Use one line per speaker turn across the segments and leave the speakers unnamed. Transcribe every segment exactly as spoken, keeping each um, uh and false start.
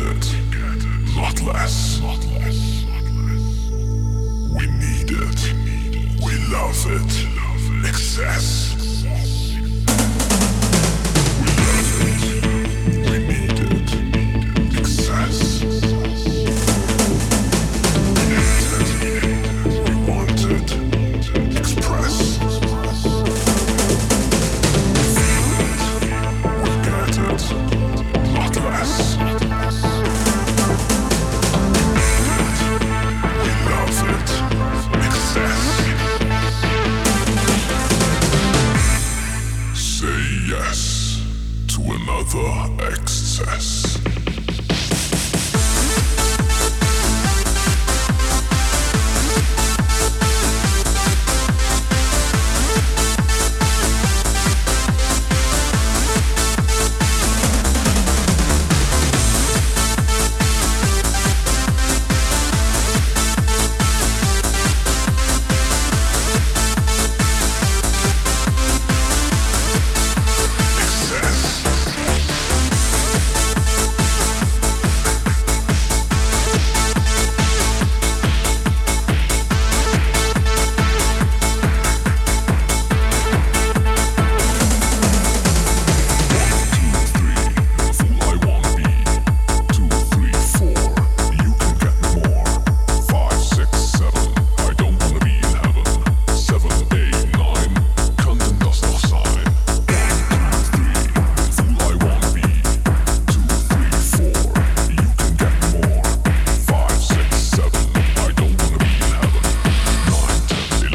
it, not less. We need it, we love it, excess. We love it, we need it, excess. We hate it, we want it, express. We feel it, we get it, not less. Yes to another excess.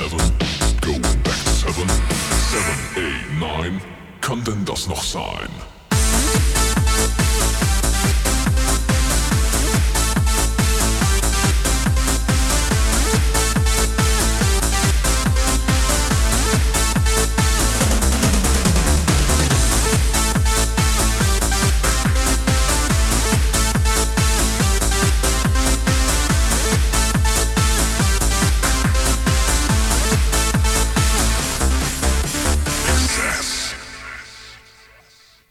Kann denn das noch sein?